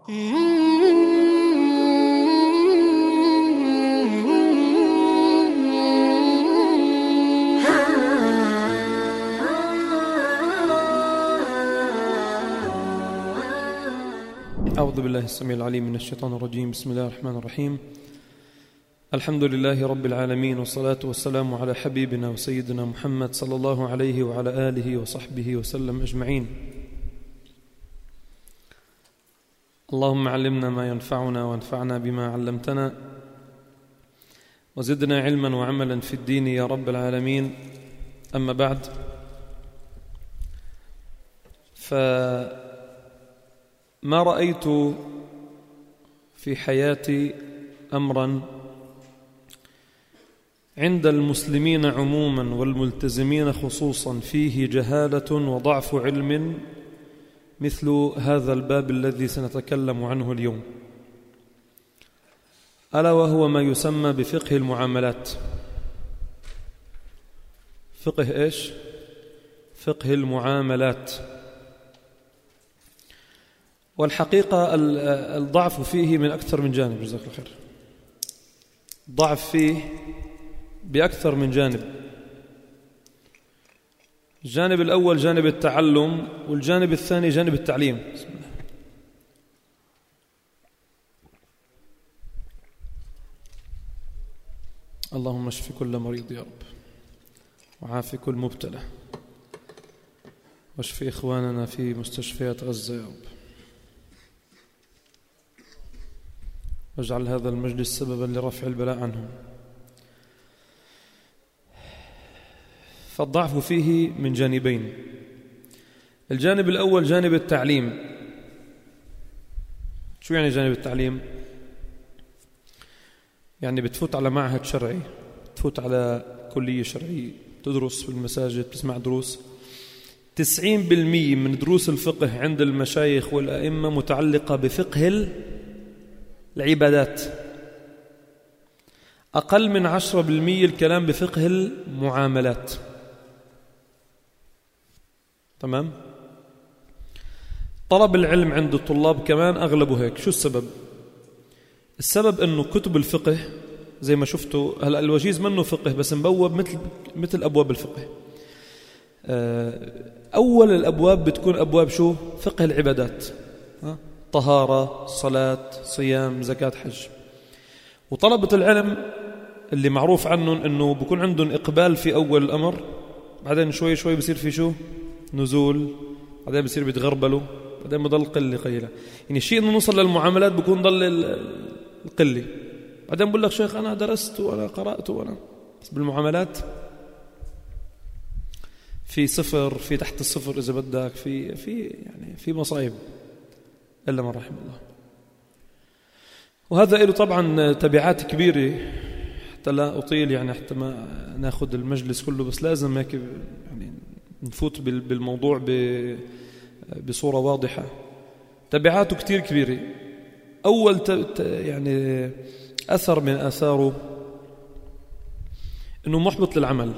أعوذ بالله السميع العليم من الشيطان الرجيم. بسم الله الرحمن الرحيم. الحمد لله رب العالمين، والصلاة والسلام على حبيبنا وسيدنا محمد صلى الله عليه وعلى آله وصحبه وسلم أجمعين. اللهم علمنا ما ينفعنا وانفعنا بما علمتنا، وزدنا علما وعملا في الدين يا رب العالمين. أما بعد، ما رأيت في حياتي أمرا عند المسلمين عموما والملتزمين خصوصا فيه جهالة وضعف علم مثل هذا الباب الذي سنتكلم عنه اليوم، ألا وهو ما يسمى بفقه المعاملات. فقه إيش؟ فقه المعاملات. والحقيقة الضعف فيه من أكثر من جانب، جزاك الله خير. ضعف فيه بأكثر من جانب. الجانب الأول جانب التعلم، والجانب الثاني جانب التعليم. بسم الله. اللهم اشف كل مريض يا رب، وعافي كل مبتلى، واشف إخواننا في مستشفيات غزة يا رب، واجعل هذا المجلس سببا لرفع البلاء عنهم. فالضعف فيه من جانبين. الجانب الأول جانب التعليم. شو يعني جانب التعليم؟ يعني بتفوت على معهد شرعي، تفوت على كلية شرعية، تدرس في المساجد، تسمع دروس. 90% من دروس الفقه عند المشايخ والأئمة متعلقة بفقه العبادات. أقل من 10% الكلام بفقه المعاملات. تمام؟ طلب العلم عند الطلاب كمان أغلبه هيك. شو السبب؟ السبب أنه كتب الفقه زي ما شفتوا هلأ الوجيز منه فقه بس مبوب مثل أبواب الفقه. أول الأبواب بتكون أبواب شو؟ فقه العبادات، طهارة، صلاة، صيام، زكاة، حج. وطلبة العلم اللي معروف عنهم أنه بيكون عندهم إقبال في أول الأمر، بعدين شوي شوي بصير في شو؟ نزول، بعدين بصير بيتغربلوا، بعدين بضل قلة قليلة. يعني شيء إنه نوصل للمعاملات بيكون ضل القلة، بعدين بقول لك شيخ أنا درست وأنا قرأت وأنا، بس بالمعاملات في صفر، في تحت الصفر إذا بدك، في مصايب إلا من رحم الله. وهذا له طبعا تبعات كبيرة، حتى لا أطيل يعني، حتى ما ناخذ المجلس كله، بس لازم هيك يعني نفوت بالموضوع بصورة واضحة. تبعاته كتير كبيرة. أول يعني أثر من آثاره إنه محبط للعمل.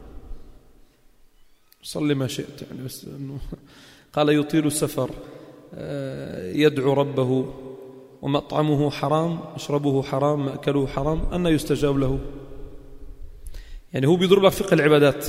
صلي ما شئت يعني، بس إنه قال يطيل السفر، يدعو ربه، ومطعمه حرام، مشربه حرام، مأكله حرام، أن يستجاب له. يعني هو بيضرب لك فقه العبادات.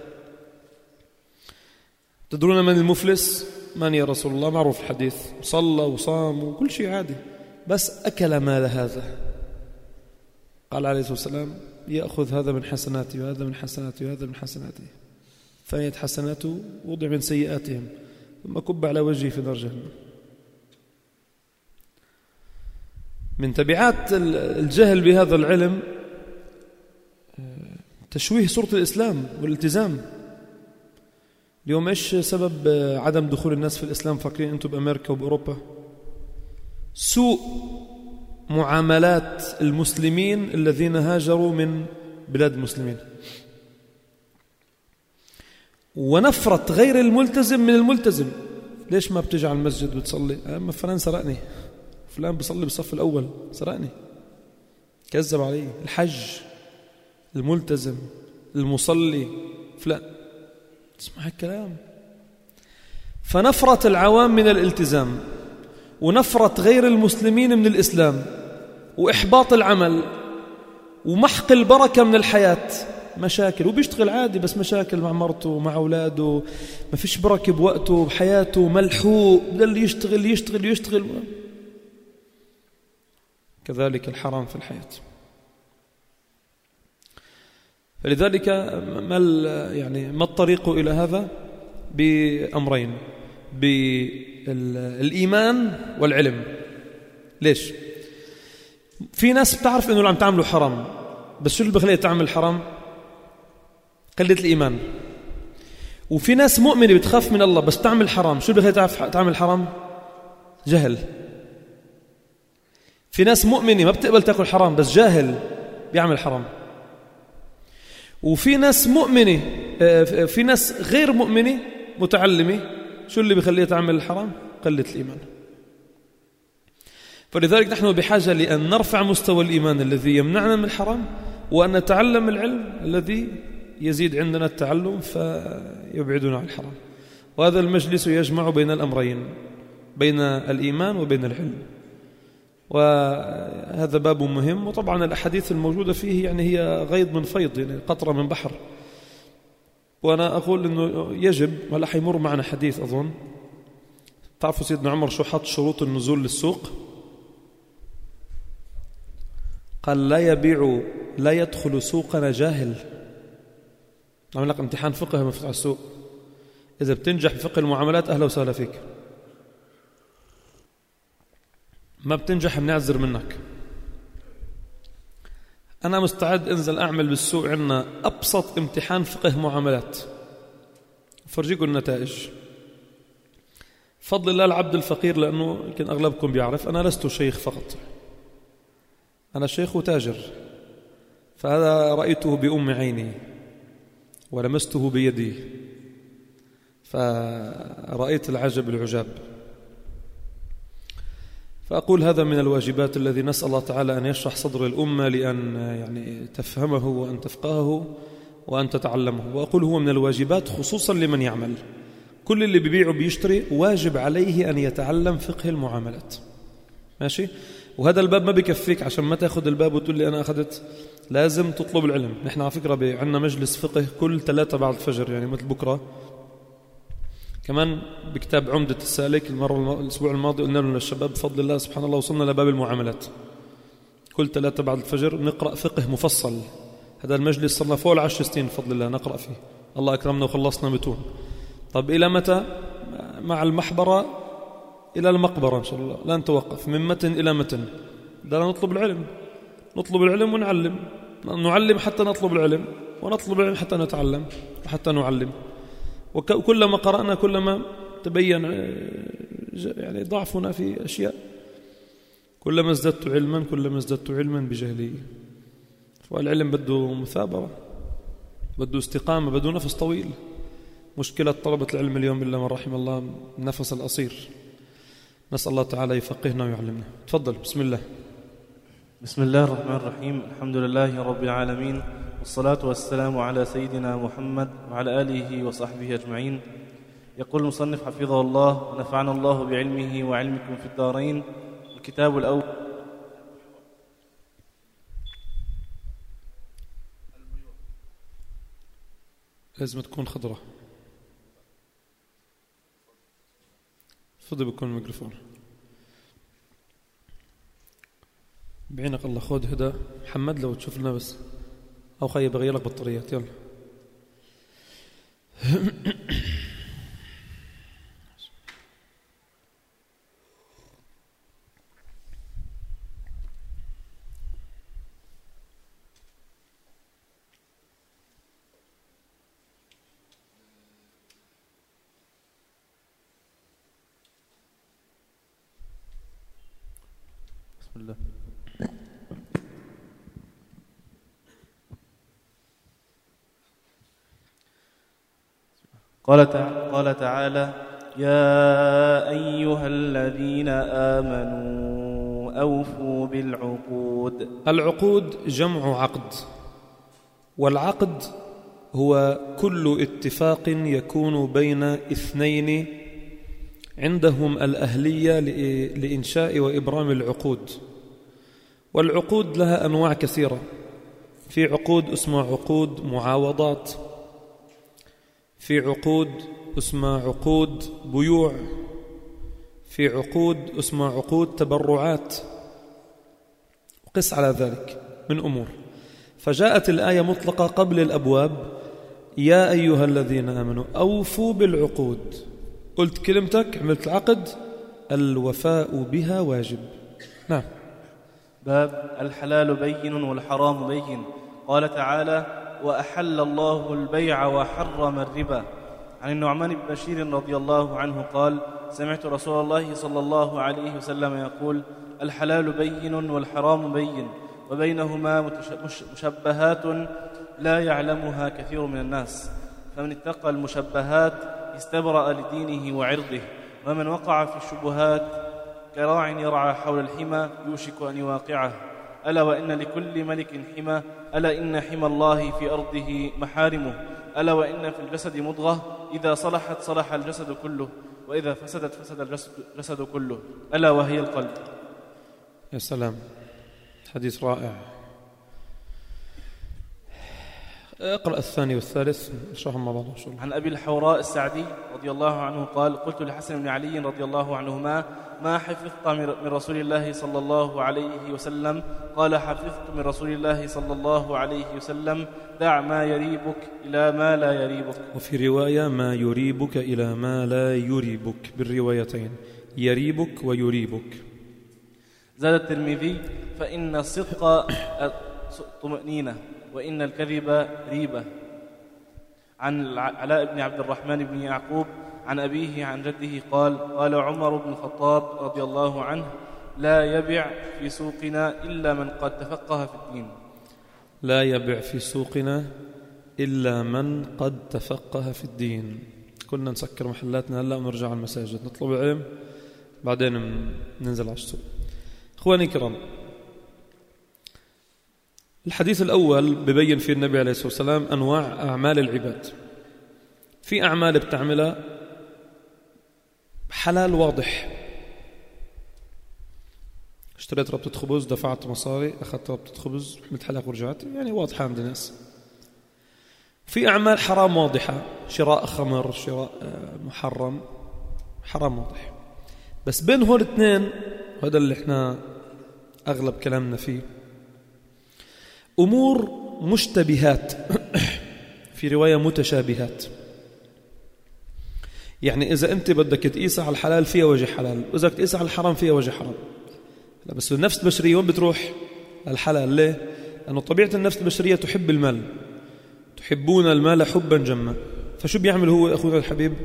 تدرون من المفلس؟ من يا رسول الله؟ معروف الحديث، صلى وصام وكل شيء عادي، بس أكل مال هذا. قال عليه الصلاة والسلام يأخذ هذا من حسناتي وهذا من حسناتي وهذا من حسناتي، فانيت حسناته وضع من سيئاتهم ثم كب على وجهه في نار جهنم. من تبعات الجهل بهذا العلم تشويه صورة الإسلام والالتزام. اليوم إيش سبب عدم دخول الناس في الإسلام؟ فاكرين أنتم بأمريكا وبأوروبا؟ سوء معاملات المسلمين الذين هاجروا من بلاد المسلمين، ونفرة غير الملتزم من الملتزم. ليش ما بتجي على المسجد وتصلي؟ أما فلان سرقني، فلان بيصلي بالصف الأول سرقني، كذب علي. الحج، الملتزم، المصلي، فلان. تسمع الكلام. فنفرة العوام من الالتزام، ونفرة غير المسلمين من الإسلام وإحباط العمل ومحق البركة من الحياة، مشاكل، وبيشتغل عادي بس مشاكل مع مرته ومع أولاده، ما فيش بركة بوقته بحياته، ملحوق، بدل يشتغل يشتغل يشتغل. كذلك الحرام في الحياة. فلذلك ما الطريق إلى هذا؟ بأمرين، بالإيمان والعلم. ليش؟ في ناس بتعرف إنه عم تعملوا حرام، بس شو اللي بخليها تعمل حرام؟ قلة الإيمان. وفي ناس مؤمنة بتخاف من الله بس تعمل حرام، شو اللي بخليها تعمل حرام؟ جهل. في ناس مؤمنة ما بتقبل تأكل حرام بس جاهل بيعمل حرام. وفي ناس مؤمنة، في ناس غير مؤمنة متعلمة، شو اللي بخليها تعمل الحرام؟ قلة الإيمان. فلذلك نحن بحاجة لأن نرفع مستوى الإيمان الذي يمنعنا من الحرام، وأن نتعلم العلم الذي يزيد عندنا التعلم فيبعدنا عن الحرام. وهذا المجلس يجمع بين الأمرين، بين الإيمان وبين العلم، وهذا باب مهم. وطبعا الأحاديث الموجودة فيه يعني هي غيض من فيض، يعني قطرة من بحر. وأنا أقول أنه يجب، ولا حيمر معنا حديث أظن، تعرفوا سيدنا عمر شو حط شروط النزول للسوق؟ قال لا يدخل سوقنا جاهل. نعمل لك امتحان فقه مفتوح على السوق، إذا بتنجح بفقه المعاملات أهلا وسهلا فيك، ما بتنجح بنعذر منك. أنا مستعد أنزل أعمل بالسوق، عندنا أبسط امتحان فقه معاملات، فرجيكم النتائج. فضل الله العبد الفقير، لأنه يمكن أغلبكم بيعرف أنا لست شيخ فقط، أنا شيخ وتاجر، فهذا رأيته بأم عيني ولمسته بيدي، فرأيت العجب العجاب. فأقول هذا من الواجبات الذي نسأل الله تعالى أن يشرح صدر الأمة لأن يعني تفهمه وأن تفقهه وأن تتعلمه. وأقول هو من الواجبات خصوصا لمن يعمل، كل اللي بيبيع وبيشتري واجب عليه أن يتعلم فقه المعاملات. ماشي؟ وهذا الباب ما بيكفيك عشان ما تأخذ الباب وتقول لي أنا أخذت، لازم تطلب العلم. نحن على فكرة عندنا مجلس فقه كل 3 بعد الفجر، يعني مثل بكرة. كمان بكتاب عمدة السالك الأسبوع الماضي قلنا لهم للشباب بفضل الله سبحان الله وصلنا لباب المعاملات، كل 3 بعد الفجر نقرأ فقه مفصل. هذا المجلس صرنا فوق 10 سنين بفضل الله نقرأ فيه، الله أكرمنا وخلصنا متون. طب إلى متى؟ مع المحبرة إلى المقبرة إن شاء الله، لا نتوقف، من متن إلى متن. ده نطلب العلم، نطلب العلم ونعلم، نعلم حتى نطلب العلم، ونطلب العلم حتى نتعلم وحتى نعلم. وكلما قرأنا كلما تبين يعني ضعفنا في أشياء، كلما ازددت علما بجهلي. والعلم بده مثابرة، بده استقامة، بده نفس طويل. مشكلة طلبة العلم اليوم إلا من رحم الله النفس القصير. نسأل الله تعالى يفقهنا ويعلمنا. تفضل. بسم الله. بسم الله الرحمن الرحيم. الحمد لله رب العالمين، والصلاة والسلام على سيدنا محمد وعلى آله وصحبه أجمعين. يقول المصنف حفظه الله ونفعنا الله بعلمه وعلمكم في الدارين. الكتاب الأول لازم تكون خضرة. فضي بكون الميكروفون بعينك. الله خذ هدى محمد لو تشوف لنا بس، أو خيي بغير لك بطاريات. يلا. بسم الله. قال تعالى: يا أيها الذين آمنوا أوفوا بالعقود. العقود جمع عقد، والعقد هو كل اتفاق يكون بين اثنين عندهم الأهلية لإنشاء وإبرام العقود. والعقود لها أنواع كثيرة. في عقود اسمها عقود معاوضات، في عقود اسمها عقود بيوع، في عقود اسمها عقود تبرعات، وقس على ذلك من أمور. فجاءت الآية مطلقة قبل الأبواب: يا أيها الذين آمنوا أوفوا بالعقود. قلت كلمتك، عملت العقد، الوفاء بها واجب. نعم. باب الحلال بين والحرام بين. قال تعالى: وأحل الله البيع وحرم الربا. عن النعمان بن بشير رضي الله عنه قال: سمعت رسول الله صلى الله عليه وسلم يقول: الحلال بين والحرام بين، وبينهما مشبهات لا يعلمها كثير من الناس، فمن اتقى المشبهات استبرأ لدينه وعرضه، ومن وقع في الشبهات كراع يرعى حول الحمى يوشك أن يواقعه. ألا وإن لكل ملك حمى، ألا إن حمى الله في أرضه محارمه، ألا وإن في الجسد مضغة إذا صلحت صلح الجسد كله، وإذا فسدت فسد الجسد كله، ألا وهي القلب. يا سلام، حديث رائع. اقرأ الثاني والثالث اشرحهم مع بعض. عن أبي الحوراء السعدي رضي الله عنه قال: قلت لحسن بن علي رضي الله عنهما: ما حفظت من رسول الله صلى الله عليه وسلم؟ قال: حفظت من رسول الله صلى الله عليه وسلم: دع ما يريبك إلى ما لا يريبك. وفي رواية: ما يريبك إلى ما لا يريبك، بالروايتين يريبك ويريبك. زاد الترمذي: فإن الصدق طمأنينة، وإن الكذب ريبة. عن علاء بن عبد الرحمن بن يعقوب عن أبيه عن جده قال: قال عمر بن الخطاب رضي الله عنه: لا يبع في سوقنا إلا من قد تفقه في الدين. لا يبع في سوقنا إلا من قد تفقه في الدين. كنا نسكر محلاتنا هلأ ونرجع على المساجد نطلب العلم، بعدين ننزل على السوق. إخواني الكرام، الحديث الأول ببين فيه النبي عليه الصلاة والسلام أنواع أعمال العباد. في أعمال بتعملها حلال واضح، اشتريت ربطة خبز، دفعت مصاري، أخذت ربطة خبز، حملت حلاق ورجعت، يعني واضحة عند الناس. في أعمال حرام واضحة، شراء خمر، شراء محرم، حرام واضح. بس بين هول الاثنين، وهذا اللي احنا أغلب كلامنا فيه، أمور مشتبهات في رواية متشابهات. يعني إذا أنت بدك تقيسها على الحلال فيها وجه حلال، وإذا بدك تقيسها على الحرام فيها وجه حرام. لا بس النفس البشرية وين بتروح؟ الحلال. ليه؟ لأنه طبيعة النفس البشرية تحب المال، تحبون المال حبا جما. فشو بيعمل هو أخونا الحبيب؟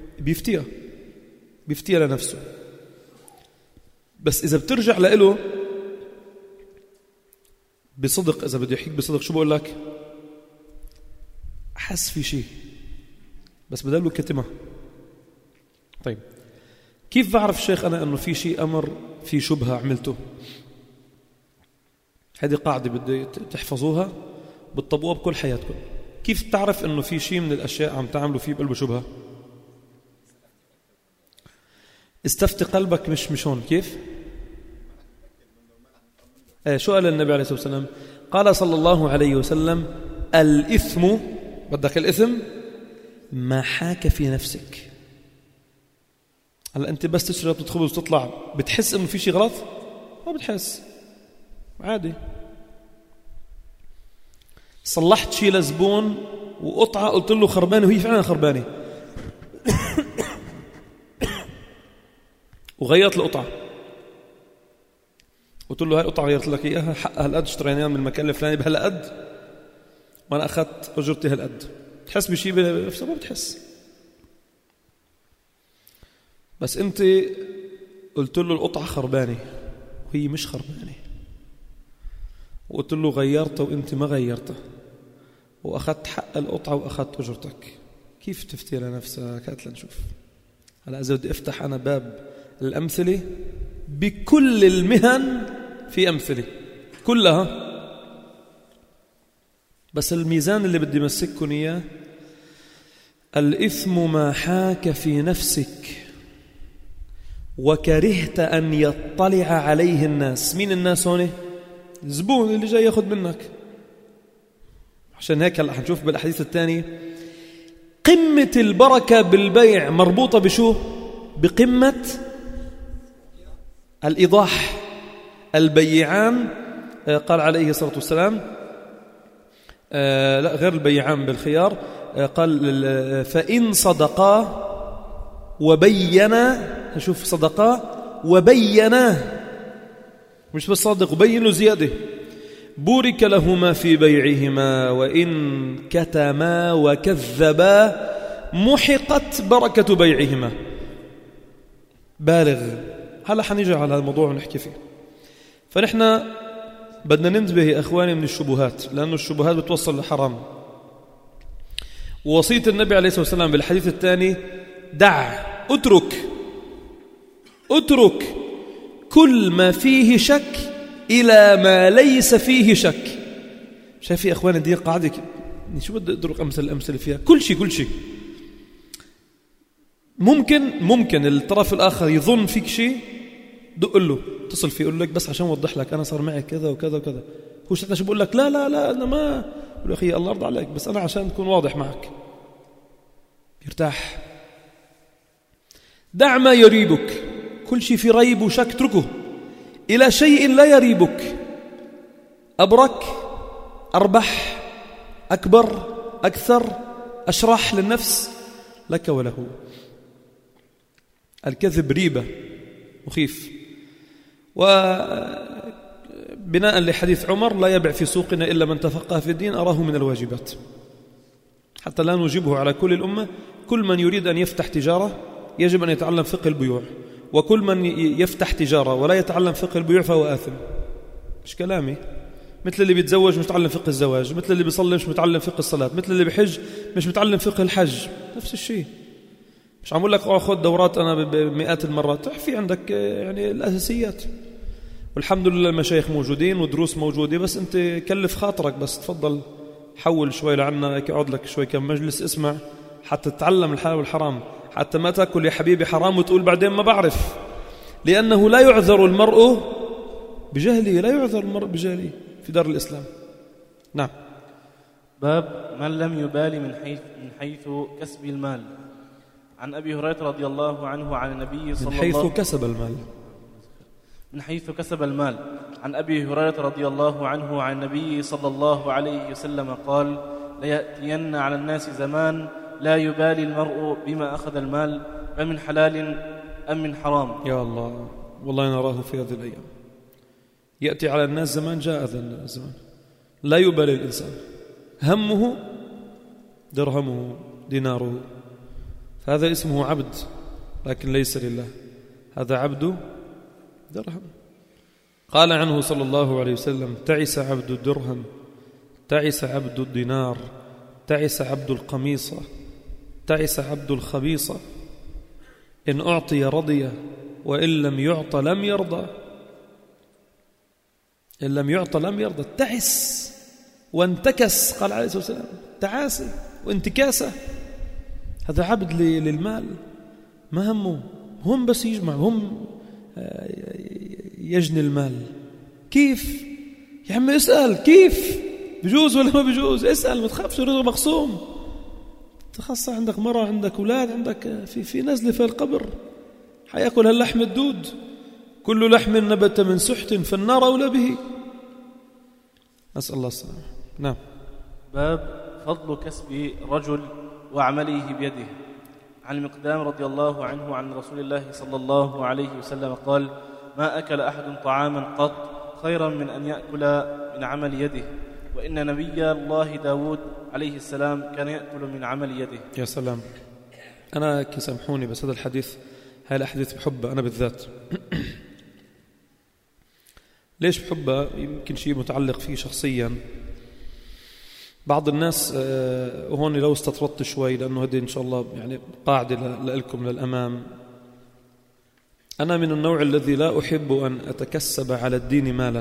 بيفتيها لنفسه. بس إذا بترجع له بصدق، إذا بده يحكيك بصدق، شو بقول لك؟ أحس في شيء بس بدله كتمة. طيب كيف بعرف شيخ أنا أنه في شيء أمر في شبهة عملته؟ هذه قاعدة بدي تحفظوها بتطبقوها بكل حياتكم. كيف تعرف أنه في شيء من الأشياء عم تعملوا فيه بقلبه شبهة؟ استفتي قلبك، مش هون. كيف؟ شو قال النبي عليه الصلاة والسلام؟ قال صلى الله عليه وسلم: الإثم، بدك الإثم ما حاك في نفسك. هلا أنت بس تشرب تخبز وتطلع بتحس إنه في شيء غلط؟ ما بتحس، عادي. صلحت شيء لزبون وقطعة قلت له خربانة وهي فعلا خربانة وغيرت القطعة، قلت له هاي القطعة غيرت لك إياها، حقها هالقد، اشتريناها من المكان الفلاني بهالقد وأنا أخذت أجرتي هالقد. تحس بشيء بنفسك؟ ما بتحس. بس أنت قلت له القطعة خربانة وهي مش خربانة، وقلت له غيرتها وأنت ما غيرتها، وأخذت حق القطعة وأخذت أجرتك. كيف تفتي لنفسك؟ هات لنشوف. هلا إذا بدي أفتح أنا باب الأمثلة، بكل المهن في أمثلة كلها، بس الميزان اللي بدي مسككم إياه: الإثم ما حاك في نفسك. وكرهت أن يطلع عليه الناس. مين الناس هون؟ الزبون اللي جاي ياخذ منك. عشان هيك هلا حنشوف بالحديث الثاني قمة البركة بالبيع مربوطة بشو؟ بقمة الإيضاح. البيعان قال عليه الصلاة والسلام لا غير البيعان بالخيار، قال فإن صدقا وبينا، نشوف صدقا وبينا، مش بس صادق وبينوا زيادة، بورك لهما في بيعهما وإن كتما وكذبا محقت بركة بيعهما. بالغ. هلا حنيجي على هذا الموضوع ونحكي فيه. فنحن بدنا ننتبه يا أخواني من الشبهات، لأن الشبهات بتوصل لحرام. ووصية النبي عليه الصلاة والسلام بالحديث الثاني دع، اترك كل ما فيه شك إلى ما ليس فيه شك. شايف يا أخواني دي قاعدة، شو بدي أدرك أمثلة فيها؟ كل شيء ممكن الطرف الآخر يظن فيك شيء، دق له، اتصل فيه، يقول لك بس عشان أوضح لك أنا صار معي كذا وكذا وكذا. هو شو بقول لك لا أنا ما، يقول أخي الله يرضى عليك بس أنا عشان تكون واضح معك، يرتاح. دع ما يريبك، كل شيء في ريب وشك اتركه إلى شيء لا يريبك، أبرك، أربح، أكبر، أكثر، أشرح للنفس لك وله. الكذب ريبة مخيف. وبناء لحديث عمر لا يبع في سوقنا إلا من تفقه في الدين أراه من الواجبات، حتى لا نجيبه على كل الأمة. كل من يريد أن يفتح تجارة يجب أن يتعلم فقه البيوع، وكل من يفتح تجارة ولا يتعلم فقه البيوع فهو آثم. مش كلامي. مثل اللي بيتزوج مش متعلم فقه الزواج، مثل اللي بيصلي مش متعلم فقه الصلاة، مثل اللي بحج مش متعلم فقه الحج. نفس الشيء. مش عم أقول لك خذ دورات أنا بمئات المرات، في عندك يعني الأساسيات، والحمد لله المشايخ موجودين ودروس موجودة، بس أنت كلف خاطرك، بس تفضل حول شوي لعنا، اقعد لك شوي كم مجلس اسمع حتى تتعلم الحلال والحرام، حتى ما تأكل يا حبيبي حرام وتقول بعدين ما بعرف، لأنه لا يعذر المرء بجهله، لا يعذر المرء بجهله في دار الإسلام. نعم. باب من لم يبال من حيث كسب المال. عن أبي هريرة رضي الله عنه عن النبي صلى الله عليه وسلم من حيث كسب المال. من حيث كسب المال. عن أبي هريرة رضي الله عنه عن النبي صلى الله عليه وسلم قال: ليأتين على الناس زمان لا يبالي المرء بما أخذ المال أم من حلال أم من حرام. يا الله، والله نراه في هذه الأيام. يأتي على الناس زمان، جاء هذا الزمان لا يبالي الإنسان، همه درهمه ديناره، فهذا اسمه عبد لكن ليس لله، هذا عبد درهم. قال عنه صلى الله عليه وسلم: تعس عبد الدرهم، تعس عبد الدينار، تعس عبد القميصة، تعس عبد الخبيصة، إن أعطي رضي وإن لم يعط لم يرضى. إن لم يعط لم يرضى. تعس وانتكس، قال عليه الصلاة والسلام، تعاسة وانتكاسة. هذا عبد للمال، ما همه، هم بس يجمع، هم يجني المال. كيف يا عم؟ اسأل كيف بجوز ولا ما بجوز، اسأل، ما تخافش، رزق مقسوم. تخص عندك مرة، عندك أولاد، عندك في نزلة في القبر، حيأكل هاللحم الدود. كل لحم نبت من سحت فالنار أولى به. أسأل الله السلامة. نعم. باب فضل كسب رجل وعمله بيده. عن المقدام رضي الله عنه عن رسول الله صلى الله عليه وسلم قال: ما أكل أحد طعاما قط خيرا من أن يأكل من عمل يده، وإن نبي الله داود عليه السلام كان يأكل من عمل يده. يا سلام. أنا كسامحوني بس هذا الحديث، هاي الأحاديث بحبها أنا بالذات. ليش بحبها؟ يمكن شيء متعلق فيه شخصيا. بعض الناس وهون لو استطردت شوي، لأنه هذه إن شاء الله يعني قاعدة لكم للأمام. أنا من النوع الذي لا أحب أن أتكسب على الدين مالا.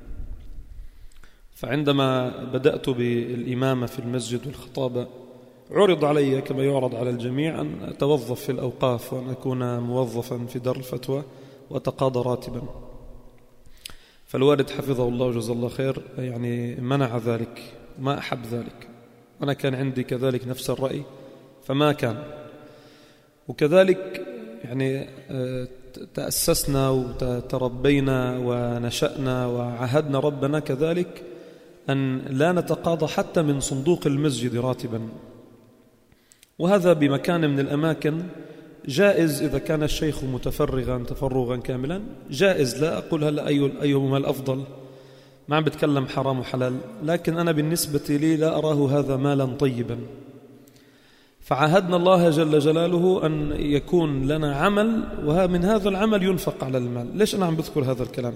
فعندما بدأت بالإمامة في المسجد والخطابة، عرض علي كما يعرض على الجميع أن أتوظف في الأوقاف وأن أكون موظفا في دار الفتوى وأتقاضى راتبا. فالوالد حفظه الله وجزاه الله خير يعني منع ذلك، ما أحب ذلك. أنا كان عندي كذلك نفس الرأي فما كان. وكذلك يعني تأسسنا وتربينا ونشأنا وعهدنا ربنا كذلك أن لا نتقاضى حتى من صندوق المسجد راتبا، وهذا بمكان من الأماكن جائز إذا كان الشيخ متفرغا تفرغا كاملا، جائز. لا أقول هلا أيهما الأفضل، ما عم بتكلم حرام وحلال، لكن أنا بالنسبة لي لا أراه هذا مالا طيبا. فعاهدنا الله جل جلاله أن يكون لنا عمل ومن هذا العمل ينفق على المال. ليش أنا عم بذكر هذا الكلام؟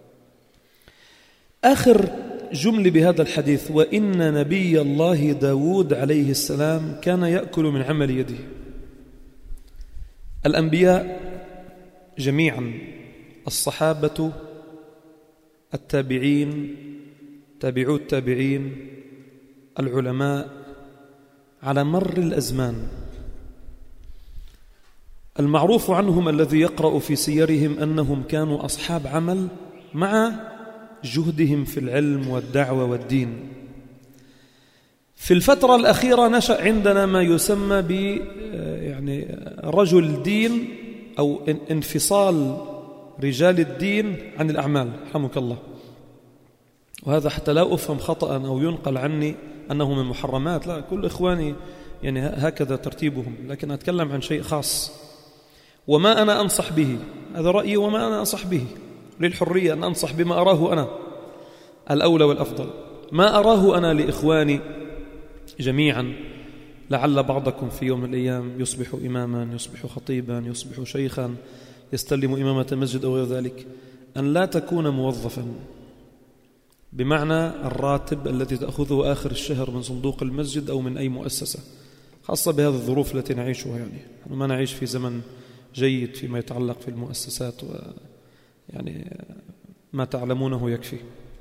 آخر جملة بهذا الحديث: وإن نبي الله داود عليه السلام كان يأكل من عمل يده. الأنبياء جميعا، الصحابة، التابعين، تابعو التابعين، العلماء، على مر الأزمان المعروف عنهم الذي يقرأ في سيرهم أنهم كانوا أصحاب عمل مع جهدهم في العلم والدعوة والدين. في الفترة الأخيرة نشأ عندنا ما يسمى ب يعني رجل دين أو انفصال رجال الدين عن الأعمال، رحمك الله. وهذا حتى لا أفهم خطأ أو ينقل عني أنه من محرمات، لا، كل إخواني يعني هكذا ترتيبهم، لكن أتكلم عن شيء خاص وما أنا أنصح به، هذا رأيي وما أنا أنصح به، للحرية أن أنصح بما أراه أنا الأولى والأفضل. ما أراه أنا لإخواني جميعا، لعل بعضكم في يوم من الأيام يصبح إماما، يصبح خطيبا، يصبح شيخا، يستلم إمامة المسجد أو غير ذلك، أن لا تكون موظفا بمعنى الراتب الذي تأخذه آخر الشهر من صندوق المسجد أو من أي مؤسسة، خاصة بهذه الظروف التي نعيشها. يعني ما نعيش في زمن جيد فيما يتعلق في المؤسسات، يعني ما تعلمونه يكفي.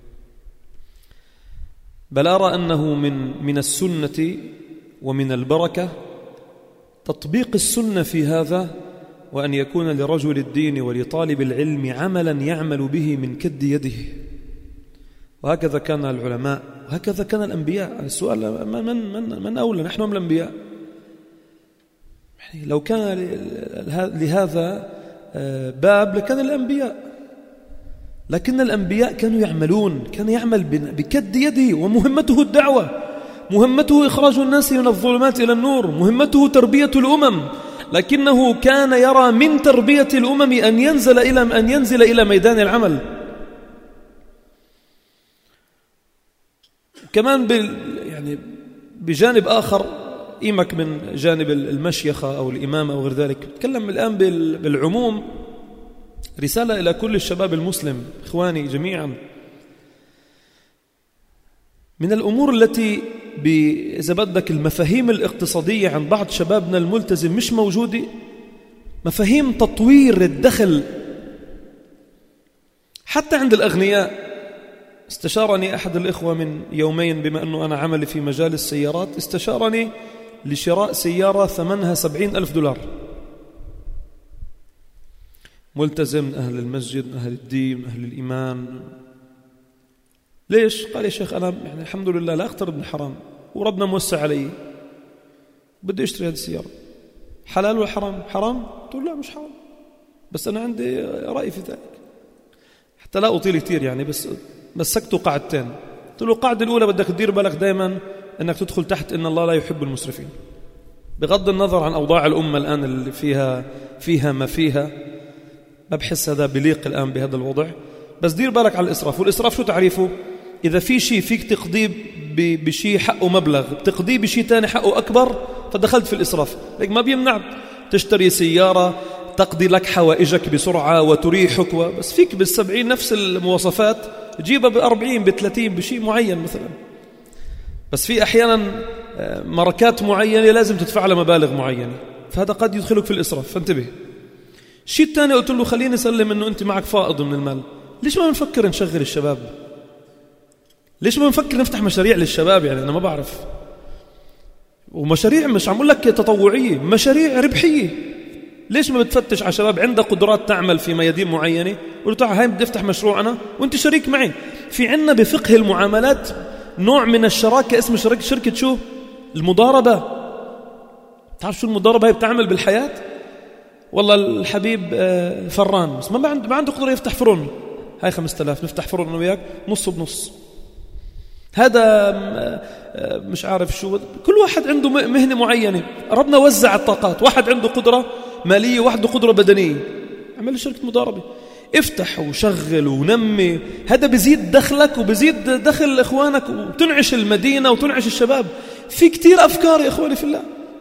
بل أرى أنه من السنة ومن البركة تطبيق السنة في هذا، وأن يكون لرجل الدين ولطالب العلم عملا يعمل به من كد يده. وهكذا كان العلماء وهكذا كان الأنبياء. السؤال من أولى، نحن أم الأنبياء؟ يعني لو كان لهذا باب لكان الأنبياء، لكن الأنبياء كانوا يعملون، كان يعمل بكد يده، ومهمته الدعوة، مهمته إخراج الناس من الظلمات إلى النور، مهمته تربية الأمم، لكنه كان يرى من تربية الأمم أن ينزل إلى ميدان العمل. كمان يعني بجانب آخر، إيمك من جانب المشيخة أو الإمام أو غير ذلك، نتكلم الآن بالعموم، رسالة إلى كل الشباب المسلم، إخواني جميعا، من الأمور التي إذا بدك المفاهيم الاقتصادية عند بعض شبابنا الملتزم مش موجودة، مفاهيم تطوير الدخل حتى عند الأغنياء. استشارني أحد الإخوة من يومين، بما أنه أنا عملي في مجال السيارات، استشارني لشراء سيارة ثمنها $70,000، ملتزم من أهل المسجد، من أهل الدين، من أهل الإيمان. ليش؟ قال يا شيخ أنا يعني الحمد لله لا أقترب من الحرام وربنا موسع علي، بدي أشتري هذه السيارة، حلال ولا حرام؟ حرام؟ قلت لا مش حرام، بس أنا عندي رأي في ذلك، حتى لا أطيل كتير يعني، بس مسكته قاعدتين. قلت له القاعدة الأولى بدك تدير بالك دائما أنك تدخل تحت إن الله لا يحب المسرفين، بغض النظر عن أوضاع الأمة الآن اللي فيها ما فيها، ما بحس هذا بليق الآن بهذا الوضع، بس دير بالك على الإسراف. والإسراف شو تعريفه؟ إذا في شيء فيك تقضيه بشيء حقه مبلغ، تقضيه بشيء تاني حقه أكبر، فدخلت في الإسراف. لك ما بيمنع تشتري سيارة تقضي لك حوائجك بسرعة وتريحك، بس فيك بال70 نفس المواصفات تجيبها ب40 ب30 بشيء معين مثلا، بس في أحيانا ماركات معينة لازم تدفع لها مبالغ معينة، فهذا قد يدخلك في الإسراف، فانتبه. الشيء الثاني قلت له خليني أسلم أنه أنت معك فائض من المال، ليش ما نفكر نشغل الشباب؟ ليش ما نفكر نفتح مشاريع للشباب؟ يعني أنا ما بعرف، ومشاريع مش عم أقول لك تطوعية، مشاريع ربحية. ليش ما بتفتش على شباب عنده قدرات تعمل في ميادين معينة قلوا تعال هاي بدي افتح مشروع أنا وانت شريك معي. في عنا بفقه المعاملات نوع من الشراكة اسمه شركة شو؟ المضاربة. تعرف شو المضاربة؟ هي بتعمل بالحياة. والله الحبيب فران بس ما عنده قدرة يفتح فرن، هاي 5000 نفتح فرن أنا وياك نص بنص. هذا مش عارف شو، كل واحد عنده مهنة معينة، ربنا وزع الطاقات، واحد عنده قدرة مالية واحد عنده قدرة بدنية، اعمل شركة مضاربة، افتح وشغل ونمي، هذا بزيد دخلك وبزيد دخل إخوانك وتنعش المدينة وتنعش الشباب. في كتير أفكار يا إخواني في الله.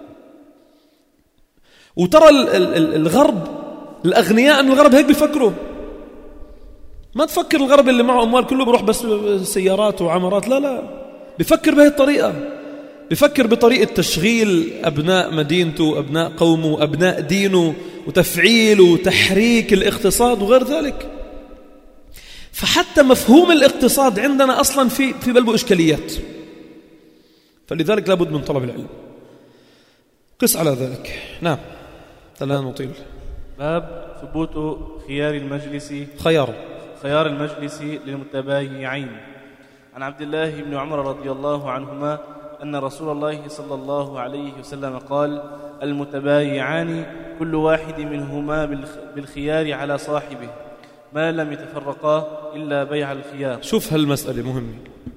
وترى الغرب الأغنياء أن الغرب هيك بيفكروا. ما تفكر الغرب اللي معه أموال كله بروح بس سيارات وعمارات، لا بيفكر بهذه الطريقة، بيفكر بطريقة تشغيل أبناء مدينته، أبناء قومه، أبناء دينه، وتفعيل وتحريك الاقتصاد وغير ذلك. فحتى مفهوم الاقتصاد عندنا أصلا في بلبه إشكاليات، فلذلك لابد من طلب العلم. قس على ذلك. نعم لا نطيل. باب ثبوت خيار المجلس للمتبايعين. عن عبد الله بن عمر رضي الله عنهما أن رسول الله صلى الله عليه وسلم قال: المتبايعان كل واحد منهما بالخيار على صاحبه ما لم يتفرقا إلا بيع الخيار. شوف هالمسألة مهمة.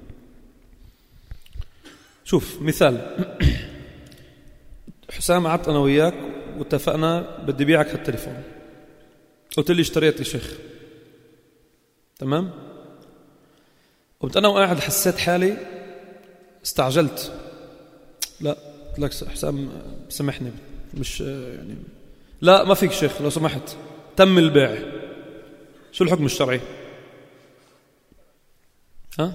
شوف مثال، حسام قعدت أنا وياك واتفقنا بدي بيعك هالتليفون، قلت لي اشتريت يا شيخ، تمام؟ قلت أنا وقاعد حسيت حالي استعجلت، لا قلت لك حسام سامحني مش يعني لا ما فيك شيخ لو سمحت تم البيع. شو الحكم الشرعي؟ ها؟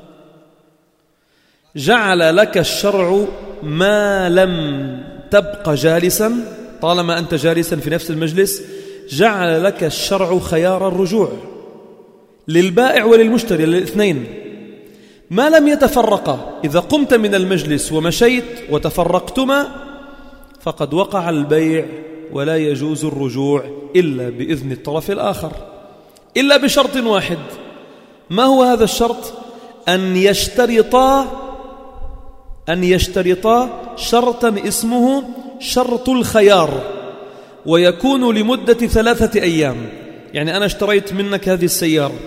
جعل لك الشرع ما لم تبقى جالسا، طالما أنت جالسا في نفس المجلس جعل لك الشرع خيار الرجوع للبائع وللمشتري للاثنين ما لم يتفرقا. إذا قمت من المجلس ومشيت وتفرقتما فقد وقع البيع ولا يجوز الرجوع إلا بإذن الطرف الآخر، إلا بشرط واحد. ما هو هذا الشرط؟ أن يشترطا شرطا اسمه شرط الخيار، ويكون لمدة 3 أيام. يعني أنا اشتريت منك هذه السيارة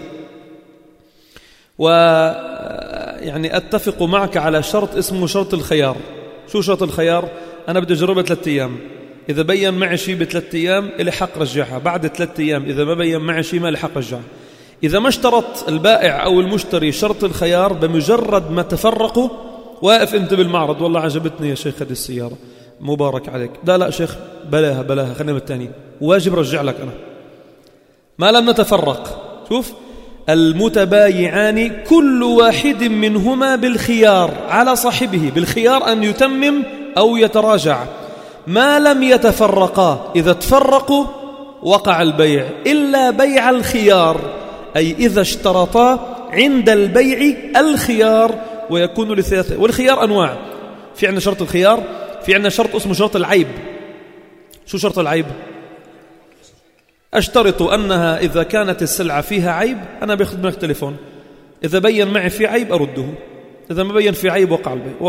ويعني أتفق معك على شرط اسمه شرط الخيار. شو شرط الخيار؟ أنا بدي أجربها 3 أيام، إذا بين معي شيء ب3 أيام إلي حق رجعها، بعد 3 أيام إذا ما بين معي شيء ما إلي حق رجعها. إذا ما اشترط البائع أو المشتري شرط الخيار بمجرد ما تفرقوا، واقف أنت بالمعرض والله عجبتني يا شيخ هذه السيارة مبارك عليك، لا شيخ بلاها خلينا بالتاني، واجب رجع لك أنا ما لم نتفرق. شوف، المتبايعان كل واحد منهما بالخيار على صاحبه، بالخيار أن يتمم أو يتراجع ما لم يتفرقا. إذا تفرقوا وقع البيع إلا بيع الخيار، أي إذا اشترطا عند البيع الخيار ويكون لثلاثة. والخيار أنواع، في عندنا شرط الخيار، في عندنا شرط اسمه شرط العيب. شو شرط العيب؟ أشترط أنها إذا كانت السلعة فيها عيب أنا بأخذ منك تليفون، إذا بين معي في عيب أرده، إذا ما بين في عيب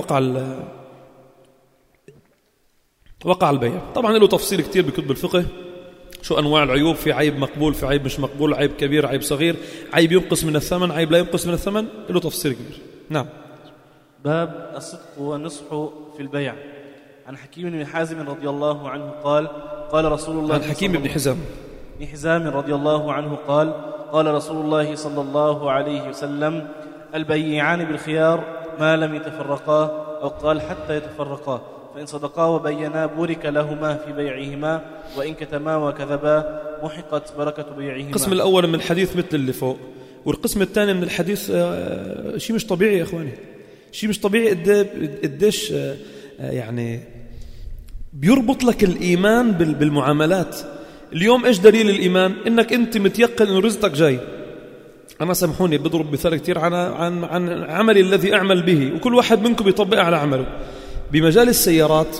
وقع البيع. طبعا له تفصيل كتير بكتب الفقه شو أنواع العيوب، في عيب مقبول، في عيب مش مقبول، عيب كبير، عيب صغير، عيب ينقص من الثمن، عيب لا ينقص من الثمن، له تفصيل كبير. نعم. باب الصدق والنصح في البيع. عن حكيم بن حازم رضي الله عنه قال: قال رسول الله عن حكيم بن حزام رضي الله عنه قال: قال رسول الله صلى الله عليه وسلم: البيعان بالخيار ما لم يتفرقا، أو قال حتى يتفرقا، فإن صدقا وبينا بورك لهما في بيعهما، وإن كتما وكذبا محقت بركة بيعهما. القسم الأول من الحديث مثل اللي فوق، والقسم الثاني من الحديث شيء مش طبيعي يا إخواني، شيء مش طبيعي قديش يعني بيربط لك الإيمان بالمعاملات. اليوم إيش دليل الإيمان؟ إنك أنت متيقن إن رزقك جاي. أنا سامحوني بضرب مثال كتير عن عملي الذي أعمل به، وكل واحد منكم يطبقه على عمله. بمجال السيارات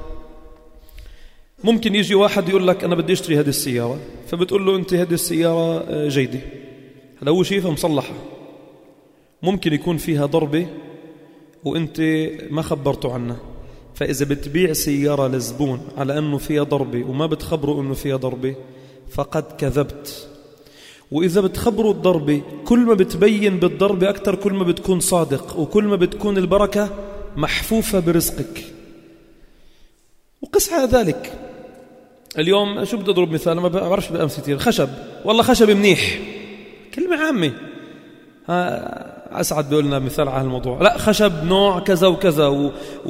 ممكن يجي واحد يقول لك أنا بدي أشتري هذه السيارة، فبتقول له أنت هذه السيارة جيدة، هذا هو شايفها مصلحة، ممكن يكون فيها ضربة وأنت ما خبرته عنها. فإذا بتبيع سيارة لزبون على أنه فيها ضربة وما بتخبره أنه فيها ضربة فقد كذبت. وإذا بتخبروا الضربة، كل ما بتبين بالضربة أكتر كل ما بتكون صادق، وكل ما بتكون البركة محفوفة برزقك. وقس على ذلك. اليوم شو بدي أضرب مثال، ما بعرفش بأمثلة، خشب، والله خشب منيح، كلمة عامة. أسعد بيقولنا مثال على الموضوع، لا خشب نوع كذا وكذا،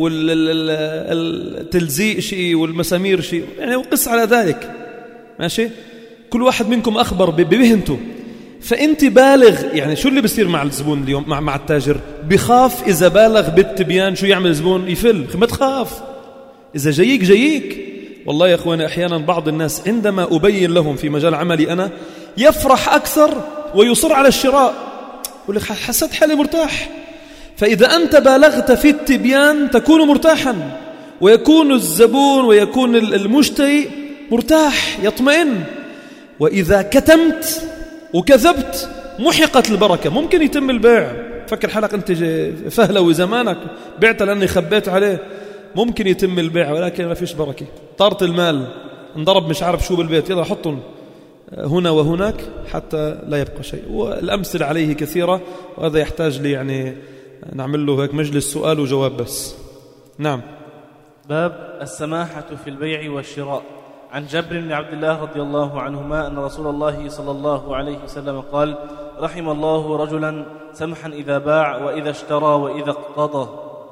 والتلزيق شيء والمسامير شيء، يعني وقس على ذلك. ماشي، كل واحد منكم أخبر بمهنته. فأنت بالغ، يعني شو اللي بيصير مع الزبون اليوم، مع التاجر؟ بخاف إذا بالغ بالتبيان شو يعمل الزبون؟ يفل. ما تخاف، إذا جيك. والله يا أخواني أحيانا بعض الناس عندما أبين لهم في مجال عملي أنا يفرح أكثر ويصر على الشراء، يقول لك حسيت حالي مرتاح. فإذا أنت بالغت في التبيان تكون مرتاحا، ويكون الزبون ويكون المشتري مرتاح يطمئن. وإذا كتمت وكذبت محقت البركة، ممكن يتم البيع، فكر حالك أنت فهلوي زمانك بعت لأني خبيت عليه، ممكن يتم البيع ولكن ما فيش بركة. طارت المال، انضرب مش عارف شو بالبيت، يلا حطهم هنا وهناك حتى لا يبقى شيء. والأمثلة عليه كثيرة، وهذا يحتاج لي يعني نعمل له هيك مجلس سؤال وجواب بس. نعم. باب السماحة في البيع والشراء. عن جابر بن عبد الله رضي الله عنهما أن رسول الله صلى الله عليه وسلم قال: رحم الله رجلا سمحا إذا باع وإذا اشترى وإذا اقتضى.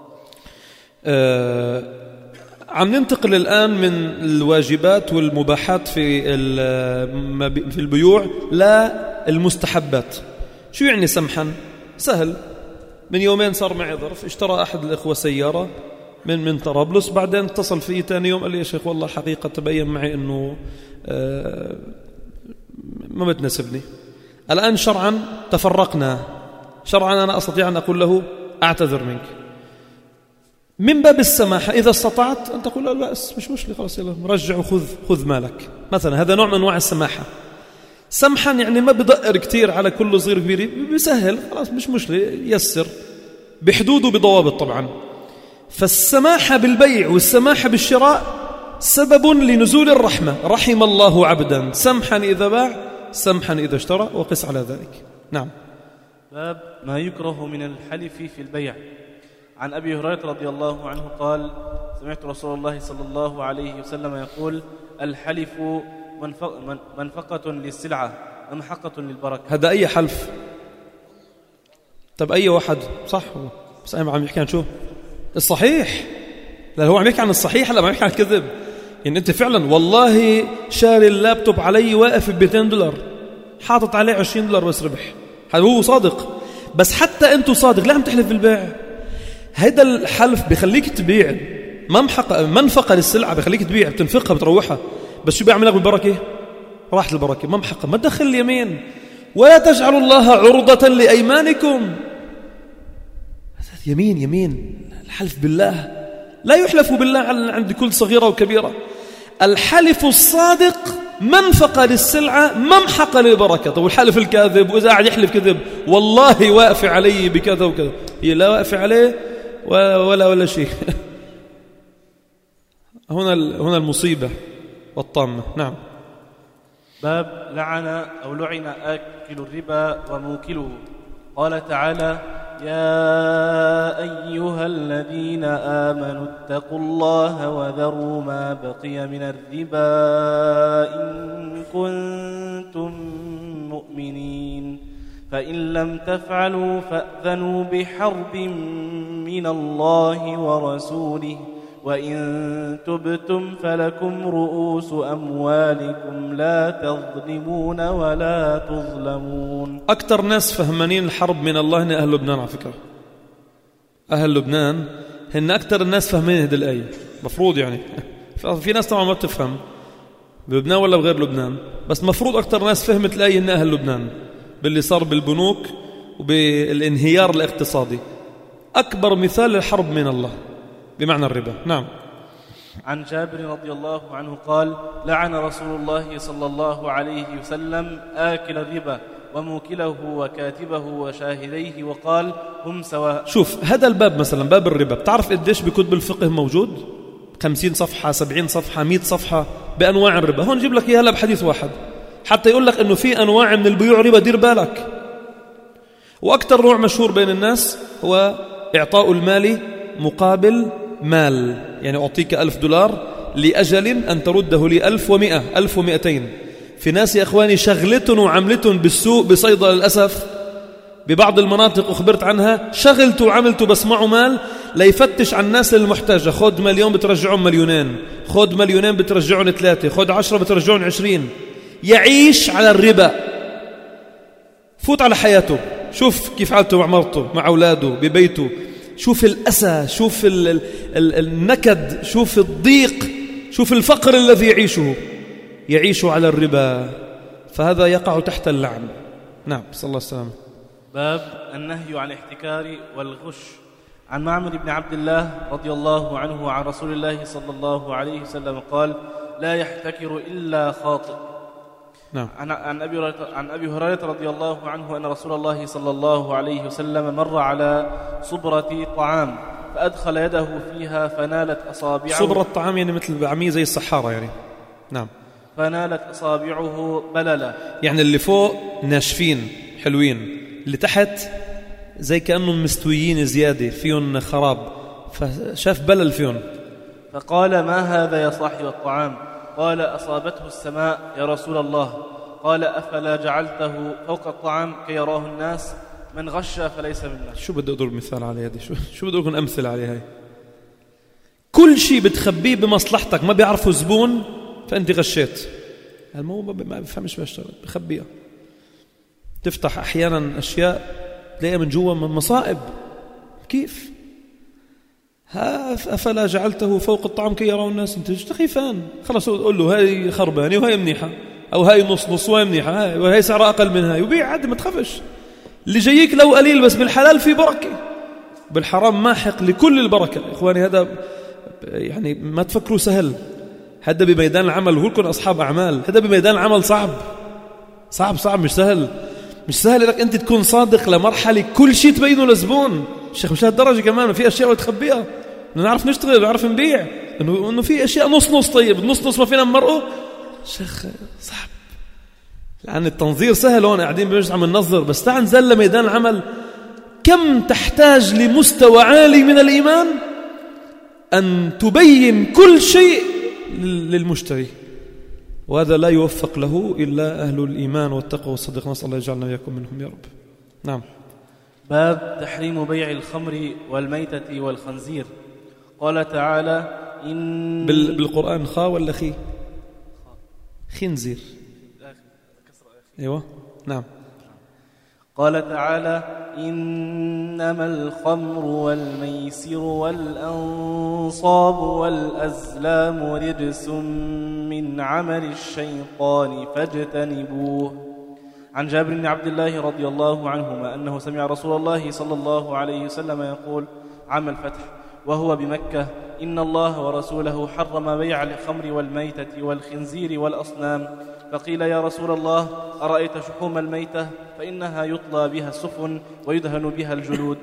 عم ننتقل الآن من الواجبات والمباحات في البيوع للمستحبات. شو يعني سمحا؟ سهل. من يومين صار معي ظرف، اشترى أحد الإخوة سيارة من طرابلس، بعدين اتصل فيه تاني يوم قال لي يا شيخ والله حقيقة تبين معي أنه ما بتناسبني. الآن شرعا تفرقنا، شرعا أنا أستطيع أن أقول له أعتذر منك. من باب السماحة إذا استطعت أن تقول لا بأس، مش مشكلة، خلاص يلا مرجع وخذ مالك مثلا. هذا نوع من أنواع السماحة. سمحا يعني ما بدقر كتير على كل صغير كبير، بسهل، خلاص مش مشكلة، يسر بحدود وبضوابط طبعا. فالسماحة بالبيع والسماحة بالشراء سبب لنزول الرحمة. رحم الله عبدا سمحا إذا باع سمحا إذا اشترى، وقس على ذلك. نعم. باب ما يكره من الحلف في البيع. عن أبي هريرة رضي الله عنه قال: سمعت رسول الله صلى الله عليه وسلم يقول: الحلف منفقة للسلعة ومحقة للبركة. هذا أي حلف؟ طب أي واحد صح؟ بس أنا عم يحكي عن شو؟ الصحيح. لا هو عم يحكي عن الصحيح، لا ما يحكي عن الكذب. يعني أنت فعلا والله شاري اللابتوب علي واقف ب$200 حاطط عليه $20 بس ربح، هذا هو صادق. بس حتى أنتوا صادق، لا عم تحلف بالبيع. هذا الحلف بيخليك تبيع، منفقة للسلعة، بيخليك تبيع، بتنفقها بتروحها، بس شو بيعمل لك بالبركة؟ راحت البركة، ما محقة. ما تدخل اليمين، ولا تجعلوا الله عرضة لأيمانكم. يمين الحلف بالله، لا يحلف بالله عند كل صغيرة وكبيرة. الحلف الصادق منفقة للسلعة ممحقة للبركة. طب والحلف الكاذب، وإذا قاعد يحلف كذب والله واقف علي بكذا وكذا، هي لا واقف عليه ولا شيء. هنا المصيبة والطامة. نعم. باب لعن أو لعن آكل الربا وموكله. قال تعالى: يا أيها الذين آمنوا اتقوا الله وذروا ما بقي من الربا إن كنتم مؤمنين، فإن لم تفعلوا فأذنوا بحرب من الله ورسوله، وإن تبتم فلكم رؤوس أموالكم لا تظلمون ولا تظلمون. أكثر ناس فهمانين الحرب من الله هن أهل لبنان. على فكرة أهل لبنان هن أكثر الناس فهمين هذه الآية، مفروض يعني. في ناس طبعا ما بتفهم بلبنان ولا بغير لبنان، بس مفروض أكثر ناس فهمت الآية هن أهل لبنان، باللي صار بالبنوك وبالانهيار الاقتصادي. أكبر مثال للحرب من الله. بمعنى الربا. نعم. عن جابر رضي الله عنه قال: لعن رسول الله صلى الله عليه وسلم آكل الربا وموكله وكاتبه وشاهديه وقال: هم سواء. شوف هذا الباب مثلا، باب الربا، بتعرف قديش بكتب الفقه موجود؟ 50 صفحة، 70 صفحة، 100 صفحة بأنواع الربا. هون جيب لك إياها بحديث واحد حتى يقول لك إنه في أنواع من البيوع ربا، دير بالك. وأكثر نوع مشهور بين الناس هو إعطاء المال مقابل مال، يعني أعطيك $1000 لأجل أن ترده لي 1100 1200. في ناس يا إخواني شغلتهم وعملتهم بالسوق بصيدة للأسف ببعض المناطق أخبرت عنها، شغلته وعملته بس معه مال ليفتش عن الناس المحتاجة. خد 1,000,000 بترجعهم 2,000,000، خد 2,000,000 بترجعهم 3، خد 10 بترجعهم 20. يعيش على الربا. فوت على حياته، شوف كيف حالته مع مرته، مع أولاده، ببيته، شوف الأسى، شوف النكد، شوف الضيق، شوف الفقر الذي يعيش على الربا. فهذا يقع تحت اللعن. نعم. صلى الله عليه وسلم. باب النهي عن الاحتكار والغش. عن معمر بن عبد الله رضي الله عنه عن رسول الله صلى الله عليه وسلم قال: لا يحتكر إلا خاطئ. نعم. عن أبي هريرة رضي الله عنه أن رسول الله صلى الله عليه وسلم مر على صبرة طعام فأدخل يده فيها فنالت أصابعه. صبرة الطعام يعني مثل بعمية زي الصحارة يعني. نعم. فنالت أصابعه بللا، يعني اللي فوق ناشفين حلوين، اللي تحت زي كأنهم مستويين زيادة، فيهم خراب، فشاف بلل فيهم. فقال: ما هذا يا صاحب الطعام؟ قال: أصابته السماء يا رسول الله. قال: أفلا جعلته فوق الطعام كي يراه الناس؟ من غش فليس منا. شو بدي أضرب مثال على هذه؟ شو بدي أكون أمثل عليها هاي؟ كل شيء بتخبيه بمصلحتك، ما بيعرفه زبون فأنت غشيت. الموضوع ما بفهمش بيشتغل، بخبيها. تفتح أحيانا أشياء تلاقيها من جوا مصائب. كيف؟ أفلا جعلته فوق الطعام كي يروا الناس؟ انت خيفان. خلاص قول له هاي خربانة وهي منيحة، أو هاي نص وهي منيحة، وهي سعر أقل من هاي، وبيع عادي ما تخافش. اللي جايك لو قليل بس بالحلال في بركة، بالحرام ماحق لكل البركة. إخواني هذا يعني ما تفكروا سهل. هذا بميدان العمل، وكلكم أصحاب أعمال، هذا بميدان العمل صعب، مش سهل لك أنت تكون صادق لمرحلة كل شيء تبينه لزبون. الشيخ مش هالدرجة كمان، في أشياء تخبيها. نعرف نشتغل ونعرف نبيع، إنه في أشياء نص. طيب نص ما فينا نمرقه. شيخ صعب. لأن التنظير سهل، هون قاعدين بنجلس عم ننظر، بس تعال نزل لميدان العمل. كم تحتاج لمستوى عالي من الإيمان أن تبين كل شيء للمشتري، وهذا لا يوفق له إلا أهل الإيمان والتقوى والصدق. نسأل الله يجعلنا وإياكم منهم يا رب. نعم. باب تحريم بيع الخمر والميتة والخنزير. قال تعالى: بالقرآن خا ولا خي؟ خنزير. أيوة. نعم. قال تعالى: إنما الخمر والميسر والأنصاب والأزلام رجس من عمل الشيطان فاجتنبوه. عن جابر بن عبد الله رضي الله عنهما أنه سمع رسول الله صلى الله عليه وسلم يقول عام الفتح وهو بمكة: إن الله ورسوله حرم بيع الخمر والميتة والخنزير والأصنام. فقيل: يا رسول الله، أرأيت شحوم الميتة؟ فإنها يطلى بها السفن ويدهن بها الجلود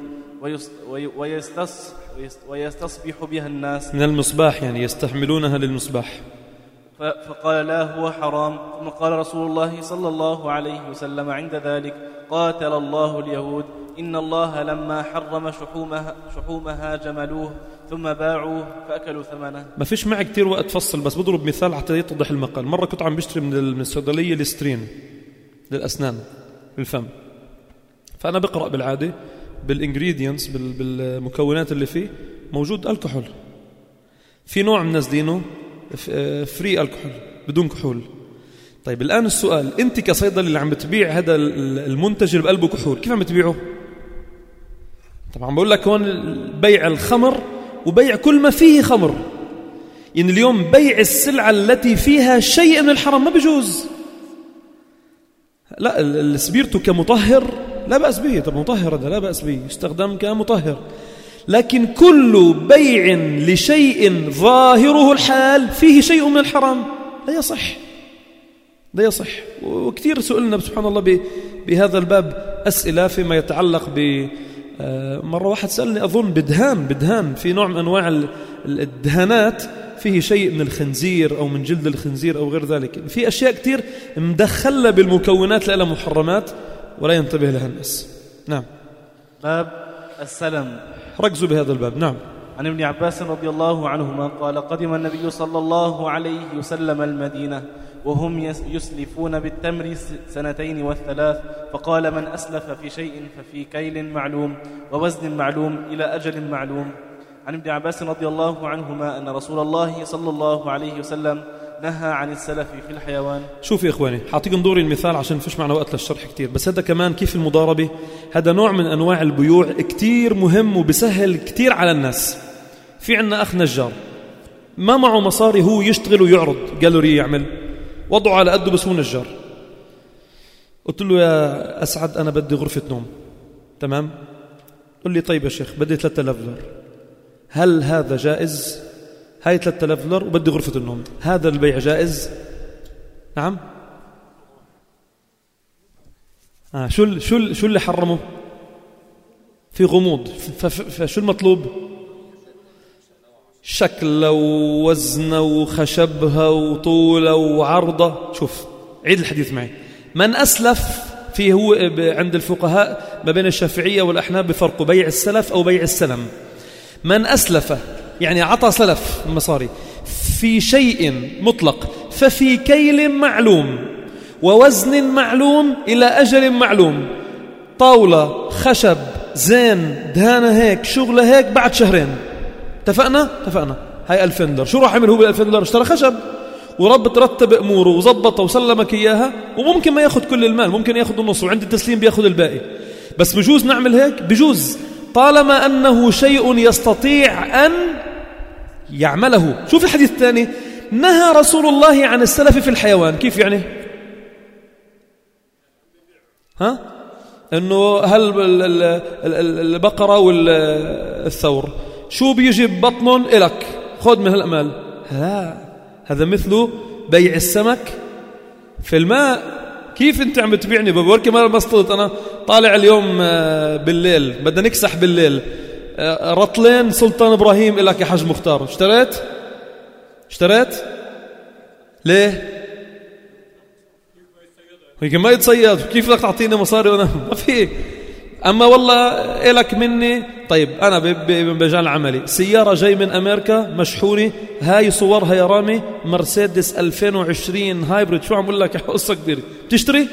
ويستصبح بها الناس من المصباح، يعني يستحملونها للمصباح. فقال: لا، هو حرام. ثم قال رسول الله صلى الله عليه وسلم عند ذلك: قاتل الله اليهود، إن الله لما حرم شحومها جملوه ثم باعوه فأكلوا ثمنه. ما فيش معي كتير وقت فصل، بس بضرب مثال حتى يتضح المقال. مرة كنت عم بشتري من الصيدلية ليسترين للأسنان بالفم، فأنا بقرأ بالعادة بالإنجريدينتس، بالمكونات اللي فيه موجود الكحول. في نوع منزلينه فري الكحول بدون كحول. طيب الآن السؤال، أنت كصيدلي اللي عم بتبيع هذا المنتج اللي بقلبه كحول، كيف عم بتبيعه؟ طبعا بقول لك هون بيع الخمر وبيع كل ما فيه خمر. يعني اليوم بيع السلعة التي فيها شيء من الحرام ما بيجوز. لا، السبيرتو كمطهر لا بأس به. طب مطهر هذا لا بأس به، يستخدم كمطهر. لكن كل بيع لشيء ظاهره الحال فيه شيء من الحرام لا يصح. وكثير سئلنا سبحان الله بهذا الباب أسئلة فيما يتعلق مرة واحد سألني أظن بدهان في نوع من أنواع الدهانات فيه شيء من الخنزير أو من جلد الخنزير أو غير ذلك. في أشياء كثير مدخلة بالمكونات لها محرمات ولا ينتبه لها الناس. نعم. باب السلم. ركزوا بهذا الباب. نعم. عن ابن عباس رضي الله عنهما قال قدم النبي صلى الله عليه وسلم المدينة وهم يسلفون بالتمر 2 و3 فقال من أسلف في شيء ففي كيل معلوم ووزن معلوم إلى أجل معلوم. عن ابن عباس رضي الله عنهما أن رسول الله صلى الله عليه وسلم نهى عن السلف في الحيوان. شوف يا إخواني حاعطيكم دوري المثال عشان فيش معنا وقت للشرح كتير، بس هذا كمان كيف المضاربة هذا نوع من أنواع البيوع كتير مهم وبسهل كتير على الناس. في عنا أخ نجار ما معه مصاري هو يشتغل ويعرض جالوري يعمل وضعه على قده بس هو نجار. قلت له يا أسعد أنا بدي غرفة نوم. تمام. قل لي طيب يا شيخ بدي 3000 دولار. هل هذا جائز؟ هاي 3000 دولار وبدي غرفة النوم، هذا البيع جائز؟ نعم. شو اللي حرمه؟ في غموض. فشو المطلوب؟ شكله ووزنه وخشبها وطوله وعرضه. شوف عيد الحديث معي. من أسلف فيه هو عند الفقهاء ما بين الشافعية والأحناف بفرق بيع السلف أو بيع السلم. من أسلف يعني عطى سلف المصاري في شيء مطلق ففي كيل معلوم ووزن معلوم إلى أجل معلوم. طاولة خشب زين دهانة هيك شغلة هيك بعد 2 شهر. اتفقنا هاي 2000 دولار. شو راح عمل هو بال2000 دولار؟ اشترى خشب ورب ترتب أموره وزبطه وسلمك إياها. وممكن ما يأخذ كل المال، ممكن يأخذ النص وعند التسليم بيأخذ الباقي. بس بجوز نعمل هيك؟ بجوز طالما أنه شيء يستطيع أن يعمله. شوف الحديث الثاني نهى رسول الله عن السلف في الحيوان. كيف يعني؟ أنه هل البقرة والثور شو بيجي ببطنهم إلك خذ من هالأمال؟ لا، هذا مثله بيع السمك في الماء. كيف أنت عم تبيعني بوركي ما استطعت أنا طالع اليوم بالليل بدنا نكسح بالليل رطلين سلطان إبراهيم إلك يا حاج مختار. اشتريت ليه؟ يمكن ما يتصيد. كيف بدك تعطيني مصاري وانا ما في؟ اما والله إلك مني. طيب انا بمجال عملي سياره جاي من امريكا مشحونه، هاي صورها يا رامي مرسيدس 2020 هايبريد. شو عم اقول لك قصه كبيره بتشتري؟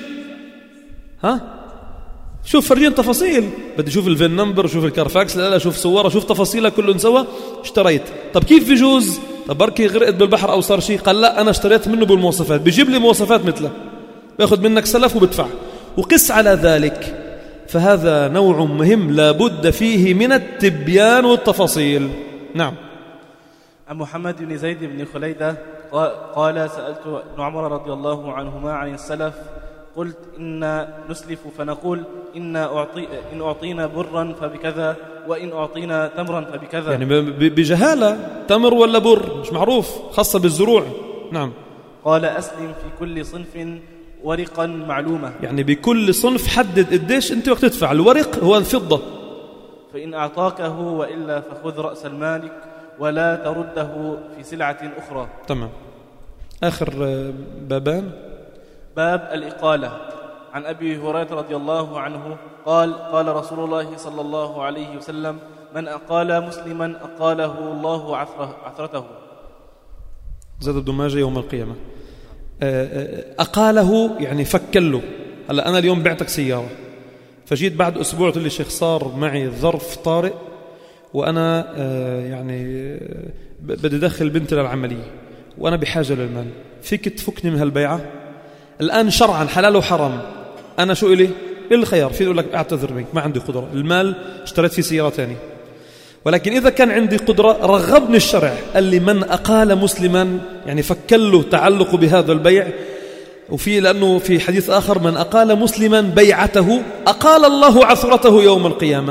شوف فرجين تفاصيل. بدي اشوف الفين نمبر شوف الكارفاكس لا شوف صورها شوف تفاصيلها كلهم سوا. اشتريت. طب كيف بيجوز؟ طب بركي غرقت بالبحر او صار شيء. قال لا انا اشتريت منه بالمواصفات. بيجيب لي مواصفات مثله بياخذ منك سلف وبدفع. وقس على ذلك. فهذا نوع مهم لا بد فيه من التبيان والتفاصيل. نعم. عن محمد بن زيد بن خليدة قال سألت ابن عمر رضي الله عنهما عن السلف قلت إن نسلف فنقول إن أعطينا برا فبكذا وإن أعطينا تمرا فبكذا. يعني بجهالة تمر ولا بر مش معروف خاصة بالزروع. نعم. قال أسلم في كل صنف ورقا معلومة. يعني بكل صنف حدد قديش أنت وقت تدفع. الورق هو الفضة. فإن أعطاكه وإلا فخذ رأس المالك ولا ترده في سلعة أخرى. تمام. آخر بابان. باب الإقالة. عن أبي هريرة رضي الله عنه قال رسول الله صلى الله عليه وسلم من أقال مسلما أقاله الله عثرته. زاد ابن ماجه يوم القيامة. أقاله يعني فكله. هلا أنا اليوم بعتك سيارة فجيت بعد أسبوع تقول لي شيخ صار معي ظرف طارئ وأنا يعني بدي أدخل بنتي للعملية وأنا بحاجة للمال، فيك تفكني من هالبيعة؟ الآن شرعا حلال وحرام أنا شو إلي؟ الخيار. في يقول لك أعتذر منك ما عندي قدرة، المال اشتريت فيه سيارة تانية. ولكن إذا كان عندي قدرة رغبني الشرع قال لي من أقال مسلما يعني فكله تعلق بهذا البيع. وفي لأنه في حديث آخر من أقال مسلما بيعته أقال الله عثرته يوم القيامة.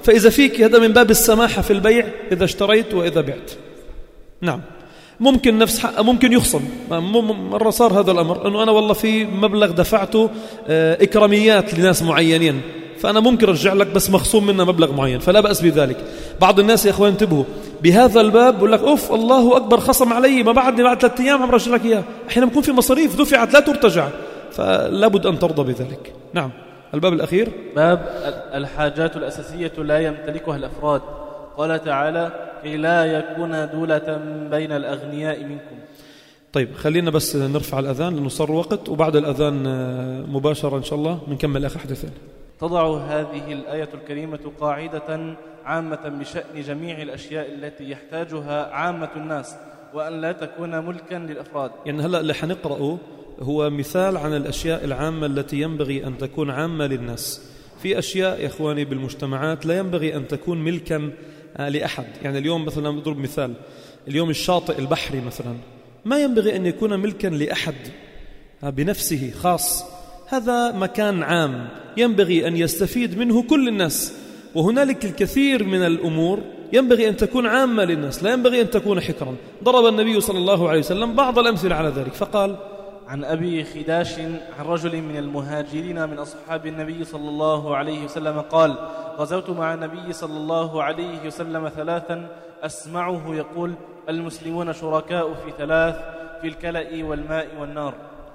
فإذا فيك هذا من باب السماحة في البيع إذا اشتريت وإذا بعت. نعم ممكن نفس حق ممكن يخصم. مرة صار هذا الأمر أنه أنا والله في مبلغ دفعته إكراميات لناس معينين، فأنا ممكن أرجع لك بس مخصوم منه مبلغ معين، فلا بأس بذلك. بعض الناس يا أخوان انتبهوا بهذا الباب، بقول لك أوف الله أكبر خصم علي، ما بعد 3 أيام عم رجع لك إياه. أحيانا بكون في مصاريف دفعت لا ترتجع، فلا بد أن ترضى بذلك. نعم. الباب الأخير باب الحاجات الأساسية لا يمتلكها الأفراد. قال تعالى كي لا يكون دولة بين الأغنياء منكم. طيب خلينا بس نرفع الأذان لأنه صار وقت، وبعد الأذان مباشرة إن شاء الله بنكمل آخر حديثين. تضع هذه الآية الكريمة قاعدة عامة بشأن جميع الأشياء التي يحتاجها عامة الناس، وأن لا تكون ملكا للأفراد. يعني هلأ اللي حنقرأه هو مثال عن الأشياء العامة التي ينبغي أن تكون عامة للناس. في أشياء يا إخواني بالمجتمعات لا ينبغي أن تكون ملكا لأحد. يعني اليوم مثلا نضرب مثال، اليوم الشاطئ البحري مثلا ما ينبغي أن يكون ملكا لأحد بنفسه خاص، هذا مكان عام ينبغي أن يستفيد منه كل الناس. وهنالك الكثير من الأمور ينبغي أن تكون عامة للناس، لا ينبغي أن تكون حكرا. ضرب النبي صلى الله عليه وسلم بعض الأمثلة على ذلك فقال: عن أبي خداش عن رجل من المهاجرين من أصحاب النبي صلى الله عليه وسلم قال: غزوت مع النبي صلى الله عليه وسلم 3 أسمعه يقول: المسلمون شركاء في 3، في الكلأ والماء والنار.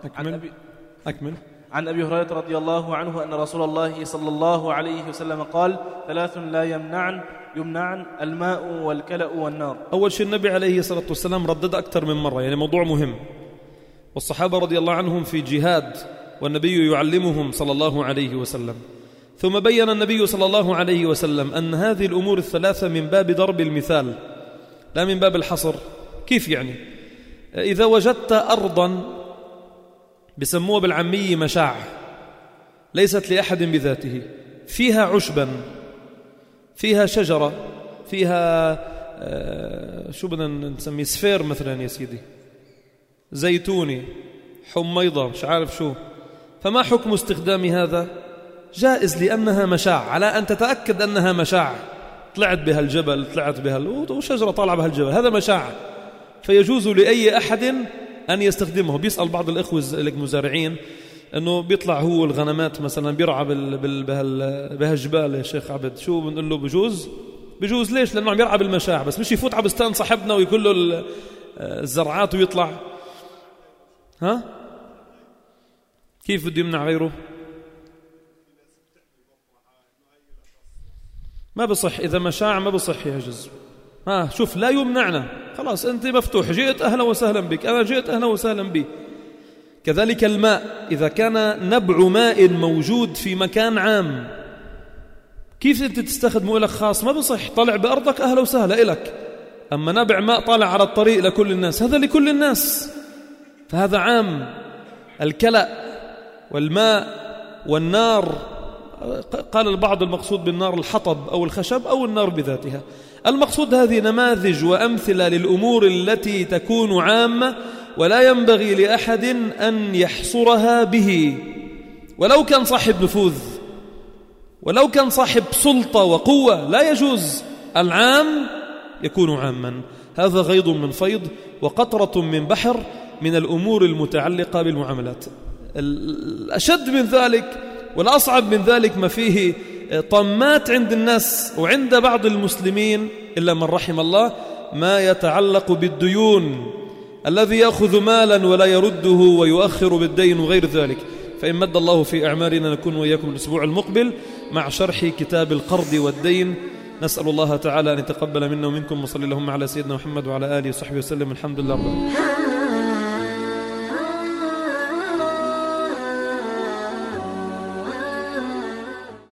أكمل. عن أبي هريرة رضي الله عنه أن رسول الله صلى الله عليه وسلم قال: 3 لا يمنعن الماء والكلأ والنار. أول شيء النبي عليه الصلاة والسلام ردد أكثر من مرة، يعني موضوع مهم. والصحابة رضي الله عنهم في جهاد والنبي يعلمهم صلى الله عليه وسلم. ثم بين النبي صلى الله عليه وسلم أن هذه الأمور ال3 من باب ضرب المثال لا من باب الحصر. كيف يعني؟ إذا وجدت أرضا بسموها بالعامية مشاع ليست لأحد بذاته، فيها عشبا، فيها شجرة، فيها شو بدنا نسميه سفير مثلا يا سيدي، زيتوني، حميضة، مش عارف شو، فما حكم استخدام هذا؟ جائز لأنها مشاع، على أن تتأكد أنها مشاع، طلعت بها الجبل، طلعت بها وشجرة طالعة بها الجبل، هذا مشاع، فيجوز لأي أحد أن يستخدمه. بيسأل بعض الإخوة المزارعين أنه بيطلع هو الغنمات مثلا بيرعى بهالجبال يا شيخ عبد، شو بنقول له بجوز ليش؟ لأنه عم يرعى بالمشاع، بس مش يفوت على بستان صاحبنا ويكون له الزرعات ويطلع. ها؟ كيف بده يمنع غيره؟ ما بصح، إذا مشاع ما بصح يحجز. شوف لا يمنعنا، خلاص أنت مفتوح، جئت أهلا وسهلا بك، أنا جئت أهلا وسهلا بي. كذلك الماء، إذا كان نبع ماء موجود في مكان عام كيف أنت تستخدمه لك خاص؟ ما بصح، طلع بأرضك أهلا وسهلا إلك. أما نبع ماء طالع على الطريق لكل الناس، هذا لكل الناس، فهذا عام. الكلأ والماء والنار، قال البعض المقصود بالنار الحطب أو الخشب أو النار بذاتها. المقصود هذه نماذج وأمثلة للأمور التي تكون عامة ولا ينبغي لأحد أن يحصرها به، ولو كان صاحب نفوذ، ولو كان صاحب سلطة وقوة، لا يجوز. العام يكون عاما. هذا غيض من فيض وقطرة من بحر من الأمور المتعلقة بالمعاملات. الأشد من ذلك والأصعب من ذلك ما فيه طمات عند الناس وعند بعض المسلمين إلا من رحم الله، ما يتعلق بالديون، الذي يأخذ مالا ولا يرده ويؤخر بالدين وغير ذلك. فإن مد الله في أعمارنا نكون وإياكم الأسبوع المقبل مع شرح كتاب القرض والدين. نسأل الله تعالى أن يتقبل منا ومنكم، وصلى اللهم على سيدنا محمد وعلى آله وصحبه وسلم. الحمد لله رب العالمين.